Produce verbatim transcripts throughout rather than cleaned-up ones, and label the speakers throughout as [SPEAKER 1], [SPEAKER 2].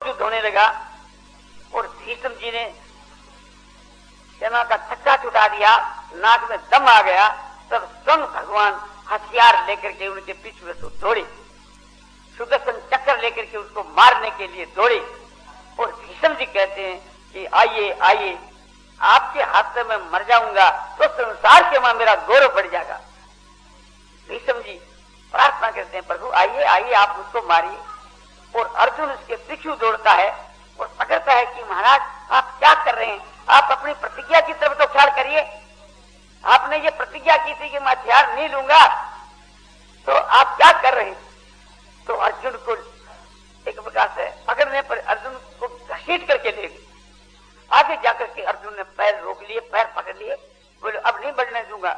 [SPEAKER 1] युद्ध होने लगा और भीष्म जी ने सेना का छक्का छुटा दिया, नाक में दम आ गया, तब स्वयं भगवान हथियार लेकर के उनके पीछे से दौड़े, सुदर्शन चक्र लेकर के उसको मारने के लिए दौड़े। और भीष्म जी कहते हैं कि आइए आइए, आपके हाथ से मैं मर जाऊंगा तो संसार के मां मेरा गौरव बढ़ जाएगा। भीष्म जी प्रार्थना करते हैं, प्रभु आइए आइए, आप मुझको मारिए। और अर्जुन उसके पीछे दौड़ता है और पकड़ता है कि महाराज आप क्या कर रहे हैं, आप अपनी प्रतिज्ञा की तरफ तो ख्याल करिए, आपने ये प्रतिज्ञा की थी कि मैं हथियार नहीं लूंगा, तो आप क्या कर रहे हैं। तो अर्जुन को एक प्रकार से पकड़ने पर अर्जुन को घसीट करके ले गए। आगे जाकर के अर्जुन ने पैर रोक लिए, पैर पकड़ लिए, बोले अब नहीं बढ़ने दूंगा।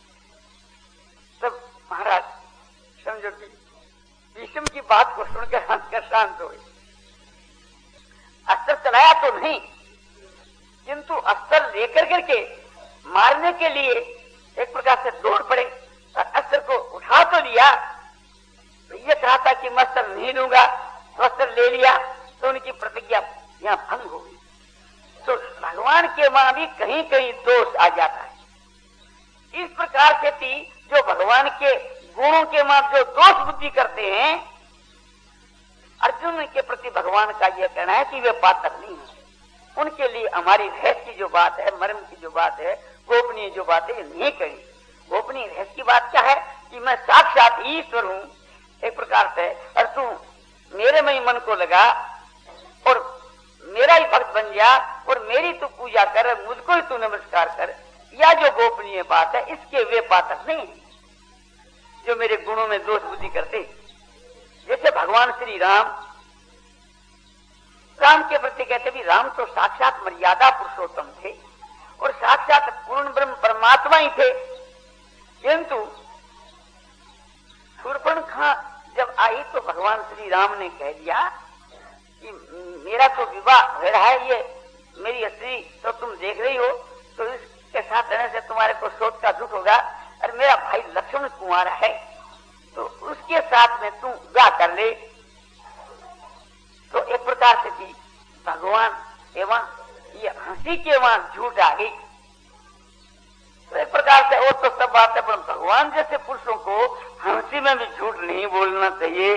[SPEAKER 1] तब महाराज समझो कि भीष्म की बात को सुनकर हंसकर शांत हो गए। अस्त्र चलाया तो नहीं, किंतु अस्त्र लेकर करके मारने के लिए एक प्रकार से दौड़ पड़े और अस्त्र को उठा तो लिया, तो ये कहा था कि मैं अस्त्र नहीं लूंगा, तो अस्त्र ले लिया, तो उनकी प्रतिज्ञा यहाँ भंग हो गई। तो भगवान के मां भी कहीं कहीं दोष आ जाता है। इस प्रकार से थी जो भगवान के गुणों के मां जो दोष बुद्धि करते हैं, अर्जुन के प्रति भगवान का यह कहना है कि वे पात्र नहीं है। उनके लिए हमारी रहस्य की जो बात है, मर्म की जो बात है, गोपनीय जो बात है, ये नहीं कही। गोपनीय रहस्य की बात क्या है कि मैं साक्षात ईश्वर हूं एक प्रकार से, और तू मेरे में ही मन को लगा और मेरा ही भक्त बन जा और मेरी तू पूजा कर, मुझको ही तू नमस्कार कर। यह जो गोपनीय बात है, इसके वे पात्र नहीं जो मेरे गुणों में दोष बुद्धि करते। जैसे भगवान श्री राम राम के प्रति कहते भी राम तो साक्षात मर्यादा पुरुषोत्तम थे और साक्षात पूर्ण ब्रह्म परमात्मा ही थे, किंतु शूर्पणखा जब आई तो भगवान श्री राम ने कह दिया कि मेरा तो विवाह हो रहा है, ये मेरी स्त्री तो तुम देख रही हो, तो इसके साथ रहने से तुम्हारे को शोक का दुख होगा, और मेरा भाई लक्ष्मण कुंवारा है तो उसके साथ में तुम विवाह कर ले। तो एक प्रकार से थी भगवान एवं ये हंसी के वहां झूठ आ गई। तो एक प्रकार से और तो सब बात है, पर भगवान जैसे पुरुषों को हंसी में भी झूठ नहीं बोलना चाहिए।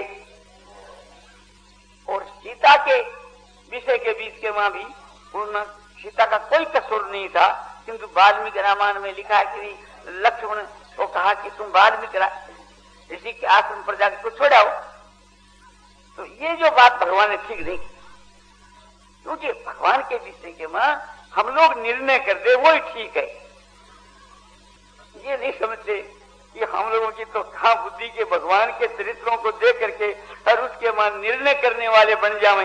[SPEAKER 1] और सीता के विषय के बीच के वहां भी पूर्ण सीता का कोई कसूर नहीं था, किंतु वाल्मीकि रामायण में लिखा है कि लक्ष्मण को कहा कि तुम वाल्मीकि ऋषि के आश्रम पर जाकर को छोड़ाओ। तो ये जो बात भगवान ने ठीक नहीं, क्योंकि भगवान के विषय के मां हम लोग निर्णय कर दे वो ही ठीक है। ये नहीं समझते कि हम लोगों की तो कहां बुद्धि के भगवान के चरित्रों को देख करके और उसके मां निर्णय करने वाले बन जावें।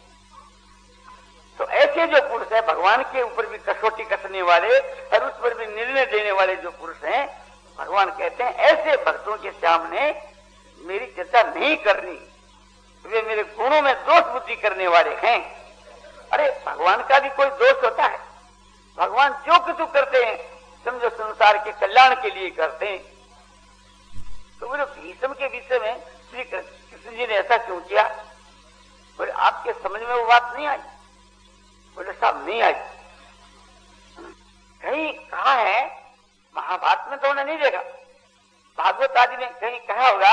[SPEAKER 1] तो ऐसे जो पुरुष है भगवान के ऊपर भी कसौटी कसने वाले और उस पर भी निर्णय देने वाले जो पुरुष हैं, भगवान कहते हैं ऐसे भक्तों के सामने मेरी चर्चा नहीं करनी, वे मेरे गुणों में दोष बुद्धि करने वाले हैं। अरे भगवान का भी कोई दोष होता है? भगवान जो कुछ करते हैं समझो संसार के कल्याण के लिए करते हैं। तो बोले भीष्म के विषय में श्री कृष्ण जी ने ऐसा क्यों किया? बोले आपके समझ में वो बात नहीं आई? बोले साहब नहीं आई। कहीं कहा है महाभारत में तो उन्हें नहीं देखा, भागवत आदि में कहीं कहा होगा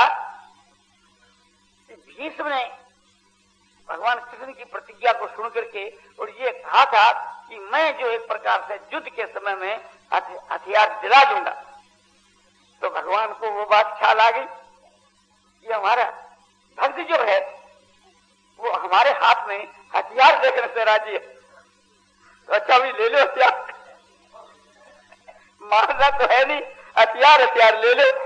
[SPEAKER 1] कि भीष्म ने भगवान कृष्ण की प्रतिज्ञा को सुन करके और ये कहा था कि मैं जो एक प्रकार से युद्ध के समय में हथियार दिला दूंगा। तो भगवान को वो बात ख्याल आ गई कि हमारा भक्त जो है वो हमारे हाथ में हथियार देखने से राजी है, तो अच्छा भी ले लो हथियार, मारना तो है नहीं, हथियार हथियार ले लो।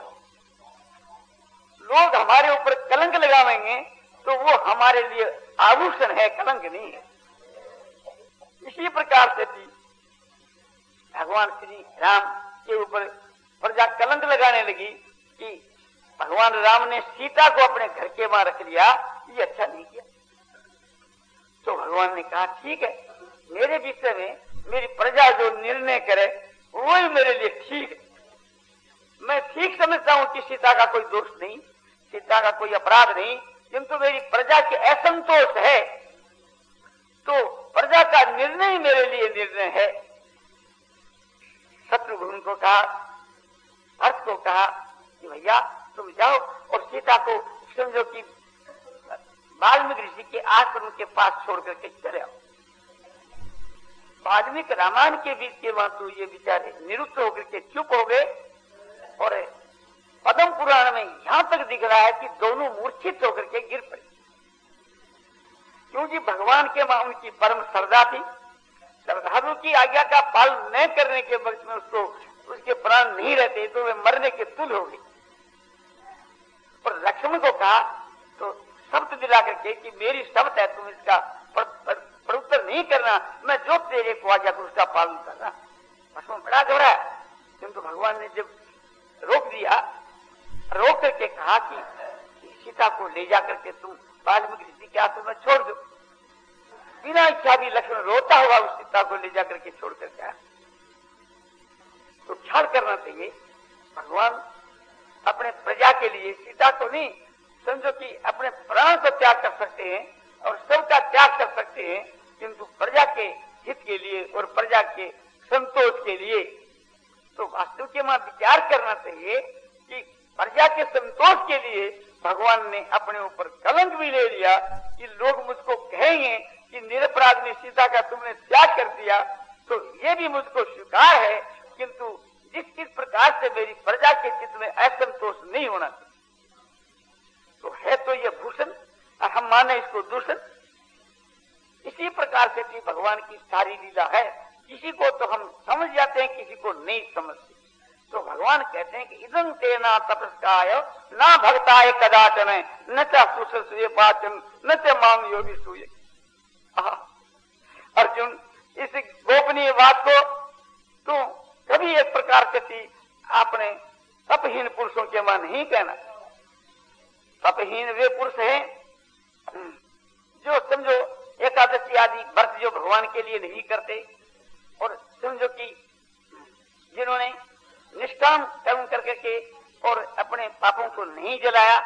[SPEAKER 1] लोग हमारे ऊपर कलंक लगावेंगे तो वो हमारे लिए आभूषण है, कलंक नहीं है। इसी प्रकार से भी भगवान श्री राम के ऊपर प्रजा कलंक लगाने लगी कि भगवान राम ने सीता को अपने घर के वहां रख लिया, ये अच्छा नहीं किया। तो भगवान ने कहा ठीक है, मेरे विषय में मेरी प्रजा जो निर्णय करे वो ही मेरे लिए ठीक है। मैं ठीक समझता हूं कि सीता का कोई दोष नहीं, सीता का कोई अपराध नहीं, किंतु मेरी प्रजा के असंतोष है तो प्रजा का निर्णय मेरे लिए निर्णय है। शत्रुघ्न को कहा, भरत को कहा कि भैया तुम जाओ और सीता को समझो कि वाल्मीकि ऋषि के आश्रम के पास छोड़ करके चले आओ। वाल्मीकि रामायण के बीच के वहां तो ये बेचारे निरुत्त होकर के चुप हो गए और पद्म पुराण में यहां तक दिख रहा है कि दोनों मूर्छित होकर के गिर पड़े, क्योंकि भगवान के मां उनकी परम श्रद्धा थी। श्रद्धालु की आज्ञा का पालन न करने के वक्त में उसको उसके प्राण नहीं रहते तो वे मरने के तुल हो गई। और लक्ष्मण को कहा तो शब्द दिला करके कि मेरी शब्द है, तुम इसका प्रत्युत्तर नहीं करना, मैं जो तेरे को आज्ञा करूं उसका पालन करना। लक्ष्मण बड़ा घबराया, किंतु भगवान ने जब रोक दिया, रोक करके कहा कि सीता को ले जा करके तुम वाल्मीकि ऋषि के आश्रम में छोड़ दो। बिना इच्छा भी लक्ष्मण रोता हुआ उस सीता को ले जाकर के छोड़ करके आया। तो ख्याल करना चाहिए, भगवान अपने प्रजा के लिए सीता को नहीं, समझो कि अपने प्राण को त्याग कर सकते हैं और सबका त्याग कर सकते हैं, किंतु प्रजा के हित के लिए और प्रजा के संतोष के लिए तो वास्तव के मां विचार करना चाहिए कि प्रजा के संतोष के लिए भगवान ने अपने ऊपर कलंक भी ले लिया कि लोग मुझको कहेंगे कि निरपराध में सीता का तुमने त्याग कर दिया, तो ये भी मुझको स्वीकार है, किंतु जिस किस प्रकार से मेरी प्रजा के चित्त में असंतोष नहीं होना चाहिए। तो है तो ये भूषण और हम माने इसको दूषण। इसी प्रकार से कि भगवान की सारी लीला है, किसी को तो हम समझ जाते हैं, किसी को नहीं समझते। तो भगवान कहते हैं कि इदं तेना तपस्काय ना भक्ताय कदाचन न च सुसुये पाचन न च माम योगी सूय। अर्जुन, इस गोपनीय बात को तू कभी एक प्रकार से थी आपने तपहीन पुरुषों के मन नहीं कहना। तपहीन वे पुरुष हैं जो समझो एकादशी आदि व्रत जो भगवान के लिए नहीं करते, और समझो कि जिन्होंने निष्काम कर्म करके के और अपने पापों को नहीं जलाया,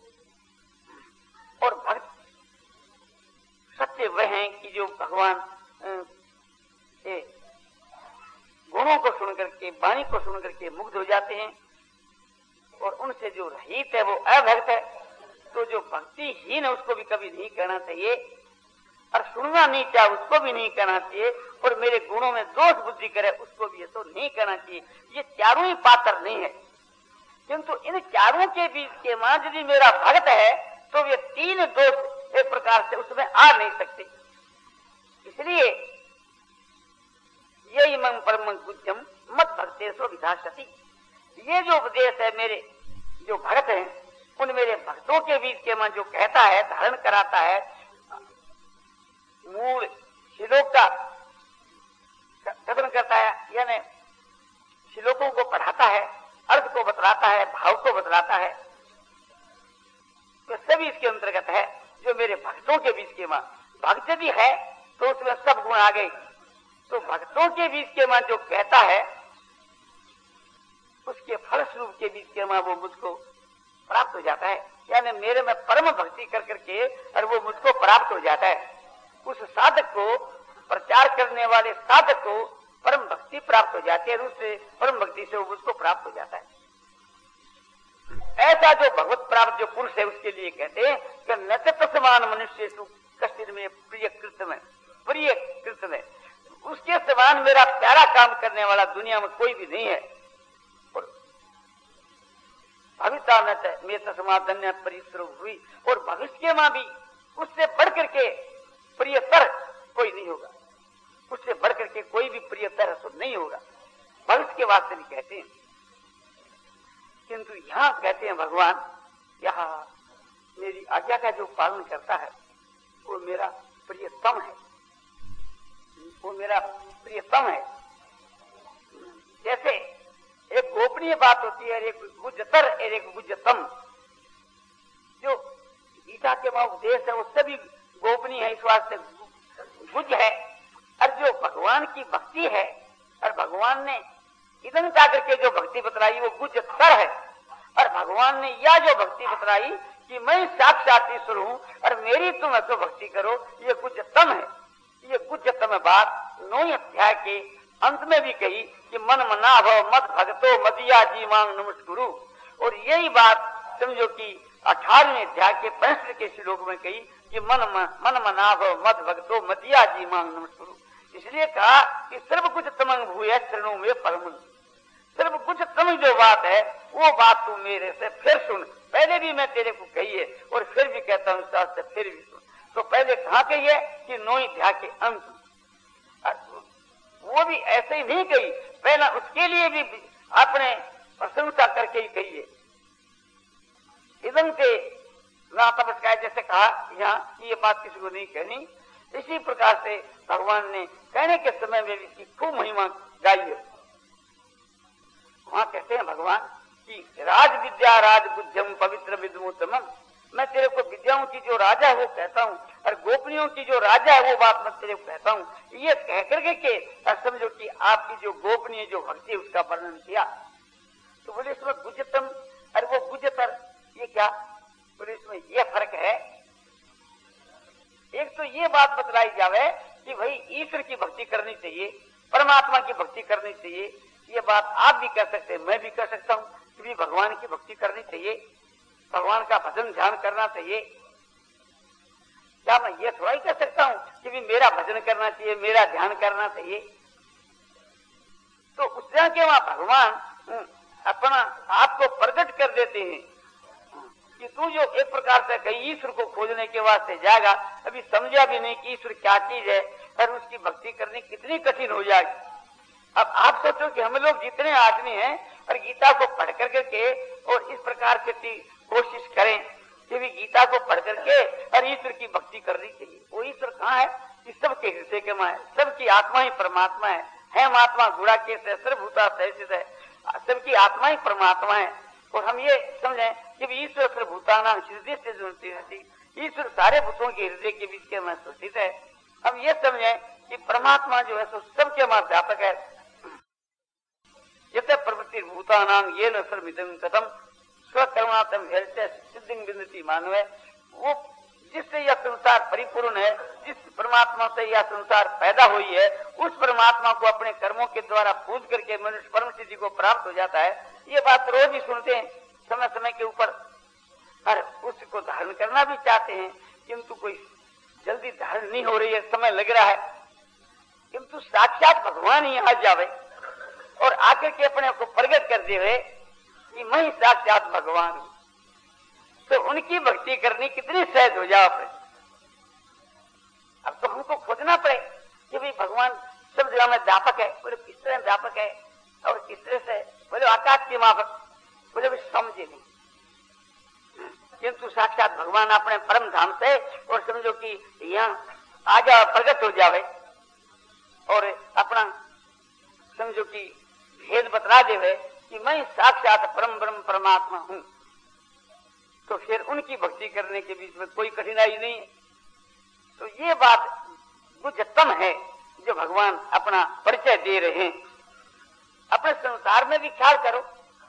[SPEAKER 1] और भक्त सत्य वह हैं कि जो भगवान के गुणों को सुन करके, वाणी को सुन करके मुग्ध हो जाते हैं, और उनसे जो रहित है वो अभक्त है। तो जो भक्तिहीन है उसको भी कभी नहीं कहना चाहिए, और सुनना नहीं चाहे उसको भी नहीं कहना चाहिए, और मेरे गुणों में दोष बुद्धि करे उसको भी तो नहीं कहना चाहिए। ये चारों ही पात्र नहीं है, किंतु इन चारों के बीच के मां यदि मेरा भक्त है तो ये तीन दोष एक प्रकार से उसमें आ नहीं सकते। इसलिए यही मम परम गुज्जम मत भक्तेश्वर विधाशति। ये जो उपदेश है मेरे जो भक्त हैं उन मेरे भक्तों के बीच के मन जो कहता है, धारण कराता है, मूल श्लोक का कथन करता है, यानी श्लोकों को पढ़ाता है, अर्थ को बतलाता है, भाव को बतलाता है, तो सभी इसके अंतर्गत है। जो मेरे भक्तों के बीच के मां भक्त भी है तो उसमें सब गुण आ गए। तो भक्तों के बीच के मां जो कहता है उसके फलस्वरूप के बीच के मां वो मुझको प्राप्त हो जाता है, यानी मेरे में परम भक्ति कर करके और वो मुझको प्राप्त हो जाता है। उस साधक को, प्रचार करने वाले साधक को परम भक्ति प्राप्त हो जाती है, उससे परम भक्ति से वो मुझको प्राप्त हो जाता है। ऐसा जो भगवत प्राप्त जो पुरुष है उसके लिए कहते हैं कि नचत समान मनुष्य कष्ट में प्रिय कृत में प्रिय कृत में, उसके समान मेरा प्यारा काम करने वाला दुनिया में कोई भी नहीं है। भविष्य न में समाधन्य परिश्रम हुई, और भविष्य के मां भी उससे बढ़ करके प्रियतर कोई नहीं होगा, उससे बढ़ करके कोई भी प्रियतर नहीं होगा। भविष्य के वास्ते भी कहते हैं, किंतु यहाँ कहते हैं भगवान यहाँ मेरी आज्ञा का जो पालन करता है वो मेरा प्रियतम है, वो मेरा प्रियतम है। जैसे एक गोपनीय बात होती है, एक गुज्जतर और एक गुज्जतम। जो गीता के वहां उपदेश है वो सभी गोपनीय है, इस वास्ते गुज है। और जो भगवान की भक्ति है और भगवान ने इतने जाकर के जो भक्ति बतलाई वो गुज्जतर है, और भगवान ने यह जो भक्ति बतलाई कि मैं साक्षात ईश्वर हूं और मेरी तुम तो भक्ति करो, ये गुज्जतम है। ये गुज्जतम बात नौवीं अध्याय के अंत में भी कही कि मन मना भव मत भगतो मदिया जी मांग नमस्कुरु। और यही बात समझो कि अठारहवें अध्याय के पैंसठ के श्लोक में कही कि मन मन मना भव मत भगतो मदिया जी मांग नमस्कुरु। इसलिए कहा कि सर्व कुछ तमंग भूय शरणों में परम। सर्व कुछ तम जो बात है वो बात तू मेरे से फिर सुन। पहले भी मैं तेरे को कही है और फिर भी कहता हूँ साथ से फिर भी सुन। तो पहले कहा कही है कि नौवीं अध्याय के अंत, वो भी ऐसे ही नहीं कही, पहला उसके लिए भी आपने प्रशंसा करके ही कही है। इदम के तपस्या जैसे कहा यहाँ ये बात किसी को नहीं कहनी, इसी प्रकार से भगवान ने कहने के समय में भी इसकी खूब महिमा गाई है। वहां कहते हैं भगवान कि राज विद्या राज बुद्धम पवित्र विद्युतम, मैं तेरे को विद्याओं की जो राजा है वो कहता हूँ और गोपनियों की जो राजा है वो बात मैं तेरे को कहता हूँ। ये कह करके के समझो कि आपकी जो गोपनीय जो भक्ति है उसका वर्णन किया। तो बोले इसमें गुज्जतम और वो गुज्जतर ये क्या, बोले इसमें ये फर्क है। एक तो ये बात बतलाई जावे कि भाई ईश्वर की भक्ति करनी चाहिए, परमात्मा की भक्ति करनी चाहिए। ये बात आप भी कह सकते हैं, मैं भी कह सकता हूँ कि भी भगवान की भक्ति करनी चाहिए, भगवान का भजन ध्यान करना चाहिए। क्या मैं ये थोड़ा ही कह सकता हूँ कि भी मेरा भजन करना चाहिए, मेरा ध्यान करना चाहिए। तो उस तरह के वहां भगवान अपना आपको प्रकट कर देते हैं कि तू जो एक प्रकार से कहीं ईश्वर को खोजने के वास्ते जाएगा, अभी समझा भी नहीं कि ईश्वर क्या चीज है और उसकी भक्ति करनी कितनी कठिन हो जाएगी। अब आप सोचो कि हम लोग जितने आदमी हैं और गीता को पढ़ कर करके और इस प्रकार से कोशिश करें कि भी गीता को पढ़ करके और ईश्वर की भक्ति करनी चाहिए। वो ईश्वर कहाँ है कि सबके हृदय के में है, सबकी आत्मा ही परमात्मा है, है महात्मा गुड़ा के सर्वभूता सहित है, सबकी आत्मा ही परमात्मा है। और हम ये समझें कि ईश्वर सर्वभूता नाम हृदय से जुड़ती रहती, ईश्वर सारे भूतों के हृदय के बीच के में स्थित है। हम ये समझें कि परमात्मा जो है सो सबके मां व्यापक है। यत प्रवृत्ति भूता नाम ये न सर्विदम कथम स्वकर्मात्म सिद्धि बिंदती मानव है। वो जिससे यह संसार परिपूर्ण है, जिस परमात्मा से यह संसार पैदा हुई है, उस परमात्मा को अपने कर्मों के द्वारा पूज करके मनुष्य परम सिद्धि को प्राप्त हो जाता है। ये बात रोज ही सुनते हैं समय समय के ऊपर, और उसको धारण करना भी चाहते हैं, किंतु कोई जल्दी धारण नहीं हो रही है, समय लग रहा है। किंतु साक्षात भगवान ही आ जावे और आकर के अपने को प्रकट कर देवे कि मैं ही साक्षात भगवान हूं, तो उनकी भक्ति करनी कितनी सहज हो जाए। अब तो हमको खोजना पड़े कि भाई भगवान सब जगह में व्यापक है, बोले किस तरह व्यापक है और किस तरह से, बोले आकाश के माफक, बोले भाई समझे नहीं। किंतु साक्षात भगवान अपने परम धाम से और समझो कि यहाँ आ जाओ, प्रकट हो जावे और अपना समझो कि भेद बतला देवे कि मैं साक्षात परम ब्रह्म परमात्मा हूं, तो फिर उनकी भक्ति करने के बीच में कोई कठिनाई नहीं है। तो ये बात गुज्जतम है जो भगवान अपना परिचय दे रहे हैं। अपने संसार में भी ख्याल करो,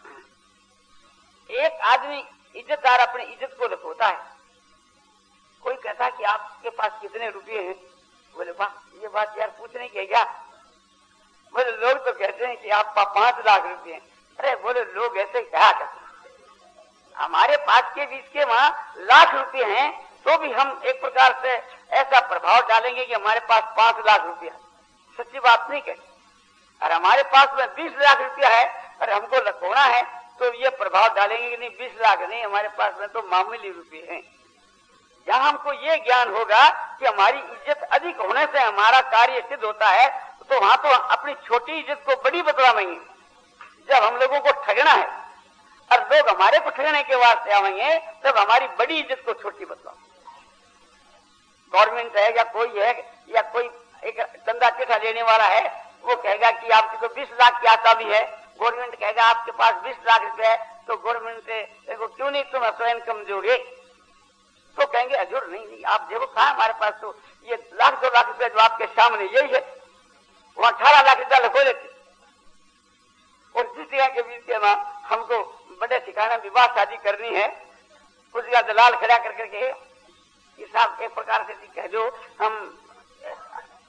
[SPEAKER 1] एक आदमी इज्जतदार अपनी इज्जत को लुकोता है। कोई कहता है कि आपके पास कितने रुपए हैं, बोले वाह ये बात यार पूछने की क्या, बोले लोग तो कहते हैं कि आपका पांच लाख रुपए हैं। अरे बोले लोग ऐसे क्या कहते हैं, हमारे पास के बीच के वहां लाख रुपए हैं तो भी हम एक प्रकार से ऐसा प्रभाव डालेंगे कि हमारे पास पांच लाख रुपया, सच्ची बात नहीं कहते। और हमारे पास में बीस लाख रुपया है और हमको लखोना है तो ये प्रभाव डालेंगे कि नहीं बीस लाख नहीं, हमारे पास में तो मामूली रुपये हैं। जहां हमको ये ज्ञान होगा कि हमारी इज्जत अधिक होने से हमारा कार्य सिद्ध होता है, तो वहां तो अपनी छोटी इज्जत को बड़ी बतलावेंगे। जब हम लोगों को ठगना है और लोग हमारे को ठगने के वास्ते आवेंगे, तब हमारी बड़ी इज्जत को छोटी बतलाओ। गवर्नमेंट है या कोई है या कोई एक चंदा चिट्ठा लेने वाला है, वो कहेगा कि आपके तो बीस लाख की आता भी है, गवर्नमेंट कहेगा आपके पास बीस लाख रुपए है, तो गवर्नमेंट देखो क्यों नहीं तुम स्वयं कम दोगे, तो कहेंगे हजूर नहीं नहीं आप देखो कहा हमारे पास तो ये लाख दो लाख रुपए जो आपके सामने यही है, वो अठारह लाख रुपया लखो लेते। और जिस जगह के बीच में हमको बड़े ठिकाने विवाह शादी करनी है, उस जगह दलाल खड़ा कर करके ये साहब एक प्रकार से कह दो हम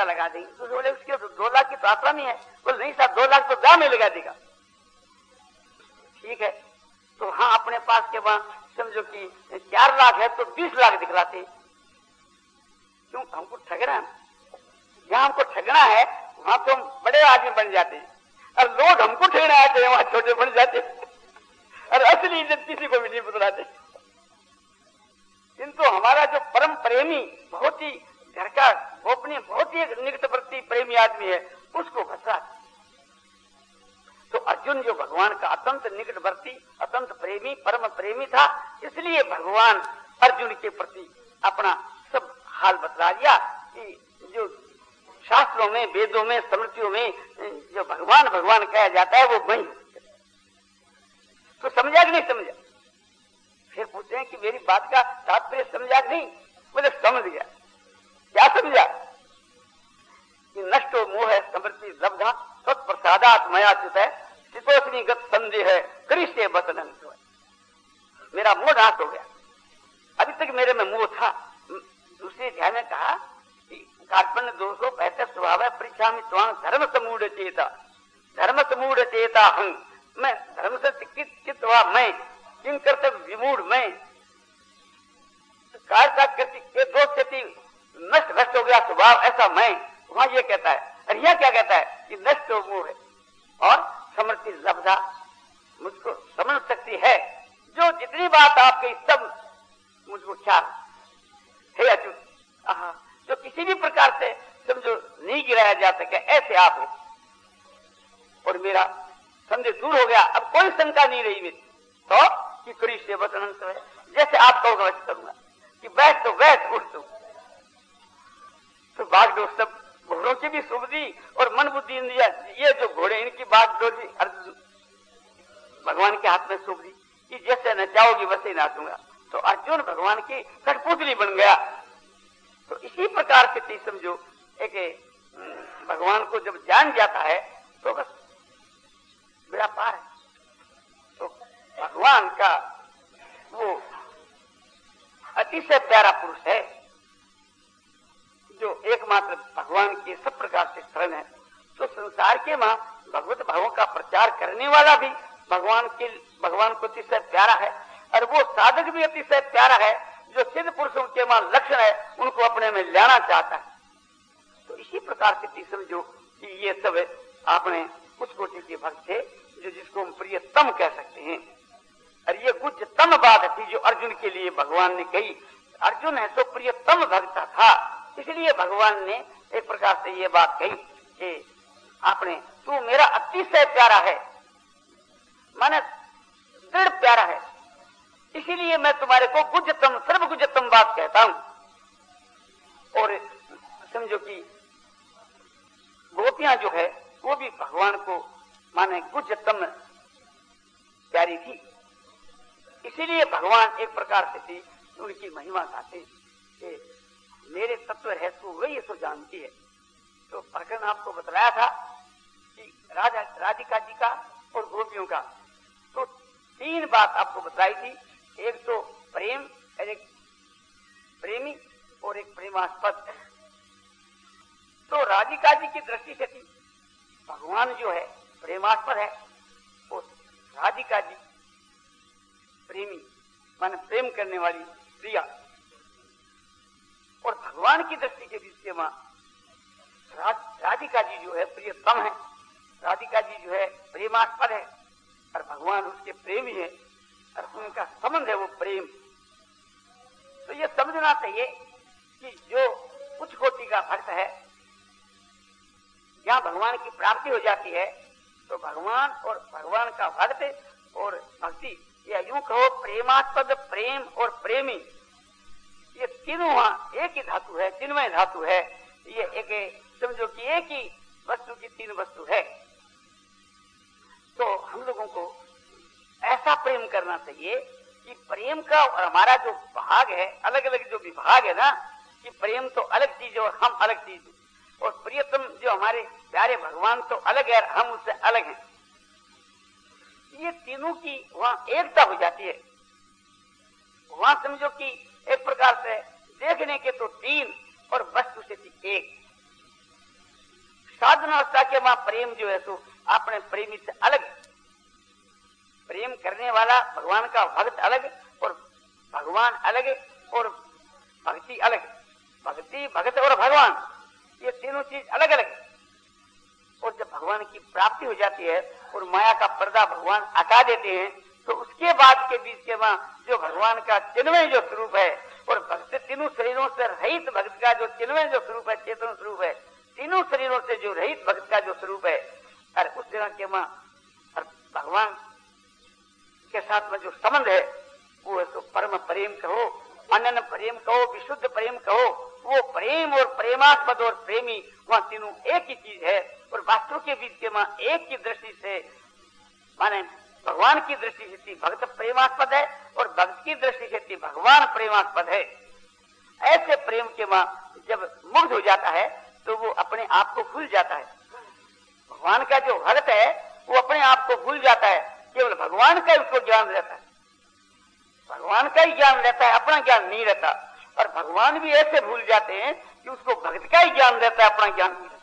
[SPEAKER 1] पता लगा देंगे। तो बोले उसके तो दो लाख की तो आत्मा नहीं है। बोले नहीं साहब, दो लाख तो दाम में लगा देगा। ठीक है, तो हाँ अपने पास के वहां समझो कि चार लाख है तो बीस लाख दिखलाते। क्यों? हमको ठगना है। जहां हमको ठगना है वहां तो हम बड़े आदमी बन जाते हैं, और लोग हमको ठगना आते हैं वहां छोटे बन जाते हैं, और असली इज्जत किसी को भी नहीं बतलाते। किंतु हमारा जो परम प्रेमी, बहुत ही घर का गोपनीय, बहुत ही निकटवर्ती प्रेमी आदमी है, उसको फंसा। तो अर्जुन जो भगवान का अत्यंत निकटवर्ती, अत्यंत प्रेमी, परम प्रेमी था, इसलिए भगवान अर्जुन के प्रति अपना सब हाल बतला दिया कि जो शास्त्रों में, वेदों में, स्मृतियों में जो भगवान भगवान कहा जाता है वो वही। तो समझा कि नहीं समझा? फिर पूछते हैं कि मेरी बात का तात्पर्य समझा कि नहीं? बोले समझ गया। क्या समझा? कि नष्टो मोह समृद्धि लब्धा तत्प्रसादात मया चित है शीतोष्णी गत संदेह कृष्ण वतन। मेरा मोह नाश हो गया। अभी तक मेरे में मोह था। दूसरे अध्याय में कहा कि कार्पण्य दोषो पैंसठ स्वभाव है परीक्षा में त्वांग धर्म समूढ़ चेता, धर्म समूढ़ चेता हूं मैं, धर्म से चित हुआ मैं, किन कर्तव्य विमूढ़ मैं, कार्य के दोष से नष्ट भ्रष्ट हो गया स्वभाव ऐसा मैं। वहां ये कहता है, और यह क्या कहता है कि नष्ट मोह है और समृद्धि लब्धा, मुझको समझ सकती है जो जितनी बात आपके सब मुझको ख्याल है अच्युत, जो किसी भी प्रकार से समझो नहीं गिराया जा सके, ऐसे आप हो। और मेरा संदेह दूर हो गया, अब कोई शंका नहीं रही मेरी। तो कि करी से वचन है, जैसे आप कहोगे वैसे करूंगा, कि बैठ तो बैठ, उठ तो। तो बागडोर सब घोड़ों की भी सुबुद्धि और मन बुद्धि इंद्रिया, ये जो घोड़े इनकी बागडोर भी अर्जुन भगवान के हाथ में सुबुद्धि कि जैसे नचाओगी वैसे नाचूंगा। तो अर्जुन भगवान की कठपुतली बन गया। तो इसी प्रकार से समझो एक भगवान को जब जान जाता है तो बस बेड़ा पार है। तो भगवान का वो अतिशय प्यारा पुरुष है जो एकमात्र भगवान के सब प्रकार से शरण है। तो संसार के मां भगवत भावों का प्रचार करने वाला भी भगवान के भगवान को अतिशय प्यारा है, और वो साधक भी अतिशय प्यारा है जो सिद्ध पुरुषों के मां लक्षण है उनको अपने में लाना चाहता है। तो इसी प्रकार से समझो कि ये सब आपने कुछ कोटि के भक्त थे जो जिसको हम प्रियतम कह सकते हैं, और ये गुज्जतम बात थी जो अर्जुन के लिए भगवान ने कही। अर्जुन है तो प्रियतम भक्त था, इसलिए भगवान ने एक प्रकार से ये बात कही कि आपने तू मेरा अतिशय प्यारा है, माने दृढ़ प्यारा है, इसीलिए मैं तुम्हारे को गुज्जतम सर्व गुज्जतम बात कहता हूं। और समझो कि गोपियां जो है वो भी भगवान को माने गुज्जतम प्यारी थी, इसीलिए भगवान एक प्रकार से थी उनकी महिमा गाते कि मेरे तत्व है तो वही तो जानती है। तो प्रकरण आपको बतलाया था कि राजा राधिका जी का और गोपियों का, तो तीन बात आपको बताई थी, एक तो प्रेम, एक प्रेमी और एक प्रेमास्पद। तो राधिका जी की दृष्टि से थी भगवान जो है प्रेमास्पद है और राधिका जी प्रेमी माने प्रेम करने वाली प्रिया। और भगवान की दृष्टि के बीच के मां राधिका जी जो है प्रियतम है, राधिका जी जो है प्रेमास्पद है और भगवान उसके प्रेमी है और उनका संबंध है वो प्रेम। तो ये समझना चाहिए कि जो उच्च कोटि का भक्त है जहां भगवान की प्राप्ति हो जाती है तो भगवान और भगवान का भक्त और भक्ति, या यूं कहो प्रेमास्पद, प्रेम और प्रेमी, ये तीनों वहां एक ही धातु है, चिन्मय धातु है। ये एक समझो कि एक ही वस्तु की तीन वस्तु है। तो हम लोगों को ऐसा प्रेम करना चाहिए कि प्रेम का और हमारा जो भाग है, अलग अलग जो विभाग है ना, कि प्रेम तो अलग चीज और हम अलग चीज, और प्रियतम जो हमारे प्यारे भगवान तो अलग है और हम उससे अलग हैं। ये तीनों की वहां एकता हो जाती है। वहां समझो कि एक प्रकार से देखने के तो तीन और वस्तु से थी एक। साधन अवस्था के वहां प्रेम जो है सो अपने प्रेमी से अलग, प्रेम करने वाला भगवान का भक्त अलग और भगवान अलग और भक्ति अलग, भक्ति भक्त और भगवान ये तीनों चीज अलग अलग। और जब भगवान की प्राप्ति हो जाती है और माया का पर्दा भगवान हटा देते हैं तो उसके बाद के बीच के वहां जो भगवान का चिन्मय जो स्वरूप है और भक्त तीनों शरीरों से रहित भक्त का जो चिन्मय जो स्वरूप है, चेतन स्वरूप है, तीनों शरीरों से जो रहित भक्त का जो स्वरूप है, और उस जगह के वहां भगवान के साथ में जो संबंध है वो है तो परम प्रेम कहो, अनन्य प्रेम कहो, विशुद्ध प्रेम कहो, वो प्रेम और प्रेमास्पद और प्रेमी वहां तीनों एक ही चीज है। और वास्तव के बीच के वहां एक की दृष्टि से माने भगवान की दृष्टि से थी भक्त प्रेमास्पद है और भक्त की दृष्टि से थी भगवान प्रेमास्पद है। ऐसे प्रेम के वहां जब मुग्ध हो जाता है तो वो अपने आप को भूल जाता है। भगवान का जो भक्त है वो अपने आप को भूल जाता है, केवल भगवान का उसको ज्ञान रहता है, भगवान का ही ज्ञान रहता है, अपना ज्ञान नहीं रहता। और भगवान भी ऐसे भूल जाते हैं कि उसको भक्त का ही ज्ञान रहता है, अपना ज्ञान नहीं रहता।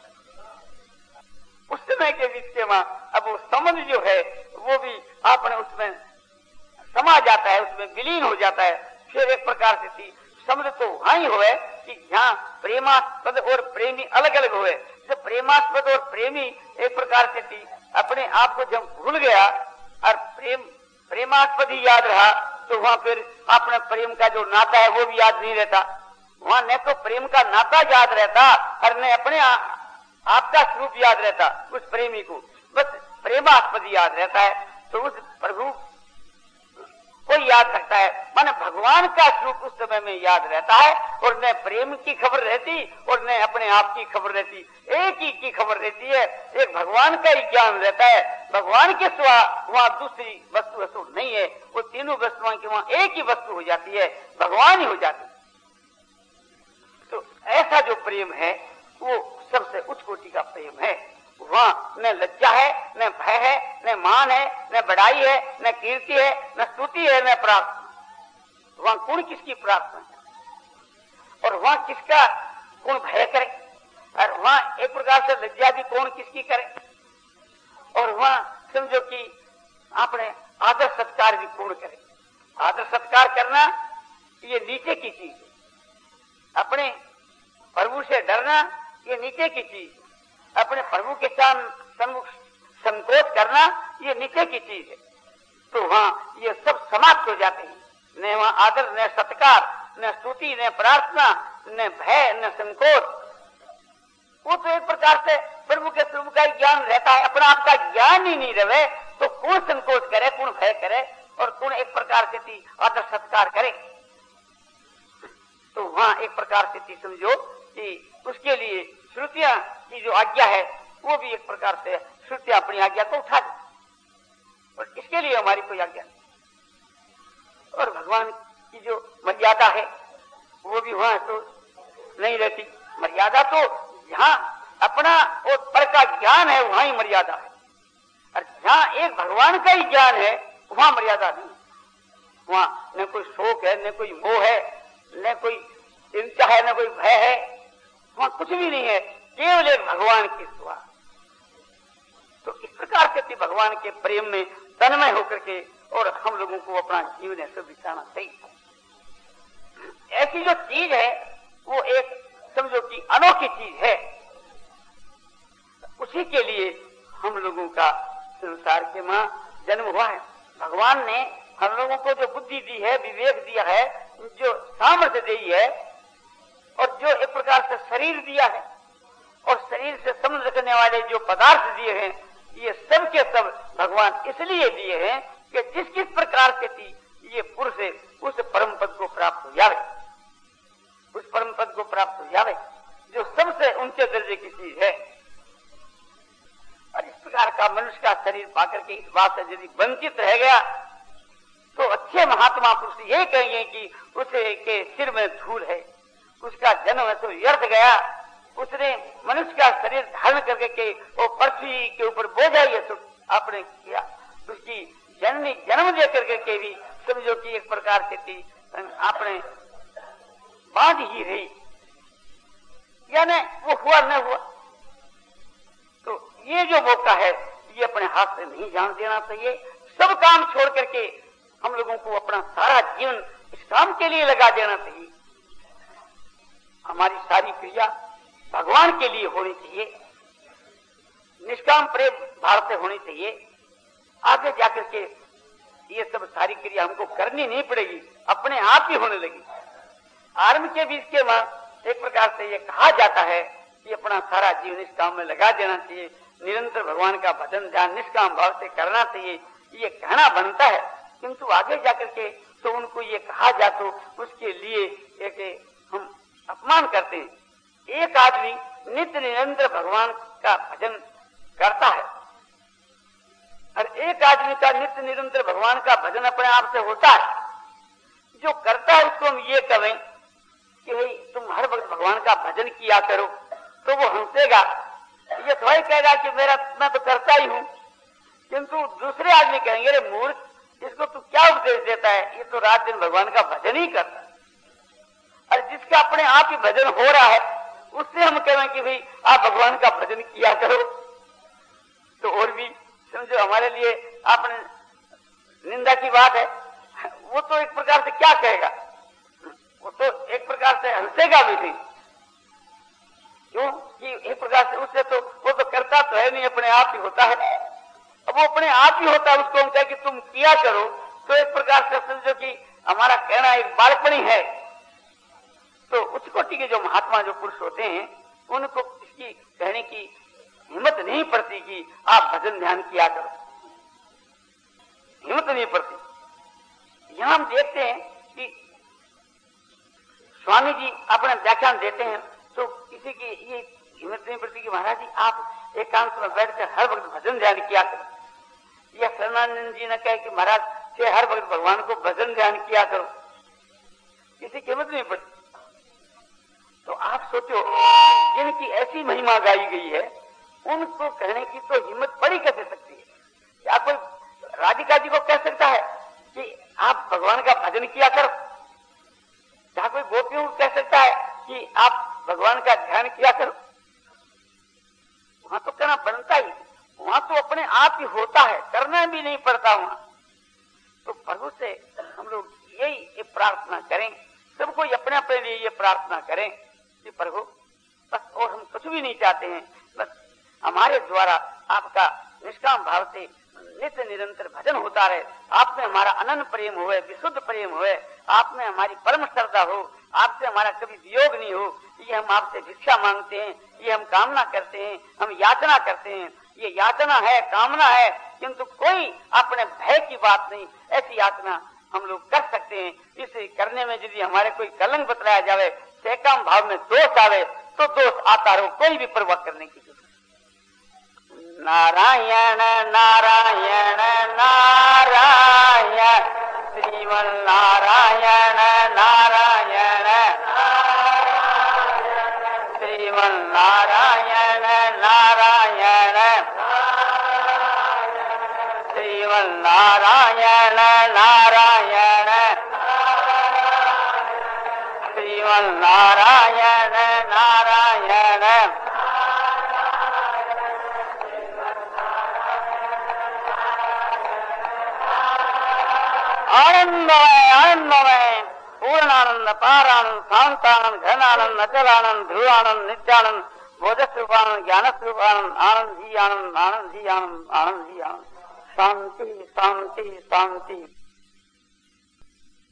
[SPEAKER 1] उस समय के बीच के वहां अब वो संबंध जो है वो भी आपने उसमें समा जाता है, उसमें विलीन हो जाता है। फिर एक प्रकार से थी संबंध तो वहां ही हुए कि जहाँ प्रेमास्पद और प्रेमी अलग अलग हुए। जब प्रेमास्पद और प्रेमी एक प्रकार से थी अपने आप को जब भूल गया और प्रेम प्रेमास्पद ही याद रहा तो वहां फिर अपने प्रेम का जो नाता है वो भी याद नहीं रहता। वहां न तो प्रेम का नाता याद रहता और न अपने आपका स्वरूप याद रहता उस प्रेमी को, बस प्रेमास्पद याद रहता है। तो उस प्रभु को याद रखता है, माने भगवान का स्वरूप उस समय में याद रहता है और न प्रेम की खबर रहती और न अपने आप की खबर रहती, एक ही की खबर रहती है। एक भगवान का ही ज्ञान रहता है, भगवान के सिवा वहां दूसरी वस्तु वस्तु नहीं है। वो तीनों वस्तुओं की वहां एक ही वस्तु हो जाती है, भगवान ही हो जाती है। तो ऐसा जो प्रेम है वो सबसे उच्च कोटि का प्रेम है। वहां न लज्जा है, न भय है, न मान है, न बड़ाई है, न कीर्ति है, न स्तुति है, न प्रार्थना। वहां कौन किसकी प्रार्थना है और वहां किसका कौन भय करे, और वहां एक प्रकार से लज्जा भी कौन किसकी करे, और वहां समझो कि आपने आदर सत्कार भी कौन करे। आदर सत्कार करना ये नीचे की चीज है, अपने प्रभु से डरना ये नीचे की चीज, अपने प्रभु के सम्मुख संकोच करना ये नीचे की चीज है। तो वहां ये सब समाप्त हो जाते हैं, न वहां आदर, न सत्कार, न स्तुति, न प्रार्थना, न भय, न संकोच। वो तो एक प्रकार से प्रभु के स्वरूप का ज्ञान रहता है, अपना आपका ज्ञान ही नहीं रहे तो कौन संकोच करे, कौन भय करे और कौन एक प्रकार से आदर सत्कार करे। तो वहां एक प्रकार से समझो कि उसके लिए श्रुतियां की जो आज्ञा है वो भी एक प्रकार से श्रुतियां अपनी आज्ञा को उठा दी और इसके लिए हमारी कोई आज्ञा नहीं। और भगवान की जो मर्यादा है वो भी वहां तो नहीं रहती। मर्यादा तो जहां अपना और पर का ज्ञान है वहां ही मर्यादा है, और जहां एक भगवान का ही ज्ञान है वहां मर्यादा नहीं। वहां न कोई शोक है, न कोई मोह है, न कोई चिंता है, न कोई भय है, वहां कुछ भी नहीं है, केवल एक भगवान की सेवा। तो इस प्रकार से भगवान के प्रेम में तन्मय होकर के और हम लोगों को अपना जीवन ऐसे बिताना चाहिए। ऐसी जो चीज है वो एक समझो कि अनोखी चीज है, उसी के लिए हम लोगों का संसार के मां जन्म हुआ है। भगवान ने हम लोगों को जो बुद्धि दी है, विवेक दिया है, जो सामर्थ्य दी है और जो एक प्रकार से शरीर दिया है और शरीर से संबंध रखने वाले जो पदार्थ दिए हैं, ये सब के सब भगवान इसलिए दिए हैं कि जिस किस प्रकार से थी ये पुरुष उस परम पद को प्राप्त हो जावे, उस परम पद को प्राप्त हो जावे जो सबसे ऊंचे दर्जे की चीज है। और इस प्रकार का मनुष्य का शरीर पाकर के इस बात से यदि वंचित रह गया तो अच्छे महात्मा पुरुष ये कहेंगे कि उसे के सिर में धूल है, उसका जन्म है तो व्यर्थ गया, उसने मनुष्य का शरीर धारण करके के वो पृथ्वी के ऊपर बोझा ये आपने किया, उसकी जन्म जन्म दे करके के भी समझो कि एक प्रकार से थी आपने बांध ही रही, यानी वो हुआ न हुआ। ये जो मौका है ये अपने हाथ से नहीं जान देना चाहिए। सब काम छोड़ करके हम लोगों को अपना सारा जीवन इस काम के लिए लगा देना चाहिए। हमारी सारी क्रिया भगवान के लिए होनी चाहिए, निष्काम प्रेम भाव से होनी चाहिए। आगे जाकर के ये सब सारी क्रिया हमको करनी नहीं पड़ेगी, अपने आप ही होने लगी। आरंभ के बीच के वहां एक प्रकार से ये कहा जाता है कि अपना सारा जीवन इस काम में लगा देना चाहिए, निरंतर भगवान का भजन ध्यान निष्काम भाव से करना चाहिए, ये कहना बनता है। किंतु आगे जाकर के तो उनको ये कहा जा तो उसके लिए एक हम अपमान करते हैं। एक आदमी नित्य निरंतर भगवान का भजन करता है और एक आदमी का नित्य निरंतर भगवान का भजन अपने आप से होता है। जो करता है उसको हम ये कहें कि भाई तुम हर वक्त भगवान का भजन किया करो, तो वो हंसेगा, ये थोड़ी कहेगा कि मेरा मैं तो करता ही हूं। किंतु दूसरे आदमी कहेंगे अरे मूर्ख, इसको तू क्या उपदेश देता है, ये तो रात दिन भगवान का भजन ही करता है। और जिसका अपने आप ही भजन हो रहा है उससे हम कहें कि भाई आप भगवान का भजन किया करो, तो और भी समझो हमारे लिए आपने निंदा की बात है। वो तो एक प्रकार से क्या कहेगा, वो तो एक प्रकार से हंसेगा भी नहीं। क्यों कि एक प्रकार से उससे तो वो तो करता तो है नहीं, अपने आप ही होता है। अब वो अपने आप ही होता है, उसको हम कहें कि तुम किया करो, तो एक प्रकार से समझो कि हमारा कहना एक बालपनी है। तो उच्च कोटि के जो महात्मा जो पुरुष होते हैं उनको इसकी कहने की हिम्मत नहीं पड़ती कि आप भजन ध्यान किया करो, हिम्मत नहीं पड़ती। यहां हम देखते हैं कि स्वामी जी अपना व्याख्यान देते हैं तो किसी की ये हिम्मत नहीं पड़ती कि महाराज जी आप एकांत में बैठकर हर वक्त भजन ध्यान किया करो। या शरणानंद जी ने कहे कि महाराज से हर वक्त भगवान को भजन ध्यान किया करो, किसी की हिम्मत नहीं पड़ती। तो आप सोचो जिनकी ऐसी महिमा गाई गई है उनको कहने की तो हिम्मत पड़ी कैसे सकती है? क्या कोई राधिका जी को कह सकता है कि आप भगवान का भजन किया करो? क्या कोई गोपियों को कह सकता है कि आप भगवान का ध्यान किया करो? वहां तो कहना बनता ही, वहां तो अपने आप ही होता है, करना भी नहीं पड़ता वहां। तो प्रभु से हम लोग यही प्रार्थना करें, सबको अपने अपने लिए ये प्रार्थना करें कि प्रभु बस और हम कुछ भी नहीं चाहते हैं, बस हमारे द्वारा आपका निष्काम भाव से नित्य निरंतर भजन होता रहे, आप में हमारा अनन्य प्रेम होए, विशुद्ध प्रेम होए, आप में हमारी परम श्रद्धा हो, आपसे हमारा कभी वियोग नहीं हो। ये हम आपसे भिक्षा मांगते हैं, ये हम कामना करते हैं, हम याचना करते हैं। ये याचना है, कामना है, किंतु कोई अपने भय की बात नहीं। ऐसी याचना हम लोग कर सकते हैं। इसे करने में यदि हमारे कोई कलंक बतलाया जावे, सेकाम भाव में दोष आवे, तो दोष आता रहो, कोई भी परवाह करने की जरूरत। नारायण नारायण नारायण श्रीमन नारायण नारायण श्रीमन नारायण नारायण श्रीमन नारायण नारायण श्रीमन नारायण नारायण आनंदमय आनंदमय पूर्णानंद पारानंद शांतानंद घनानंद अचलानंद ध्रुवानंद नित्यानंद बोधस्वरूपानंद ज्ञान स्वरूपानंद आनंद ही आनंद आनंद ही आनंद आनंद ही आनंद शांति शांति शांति।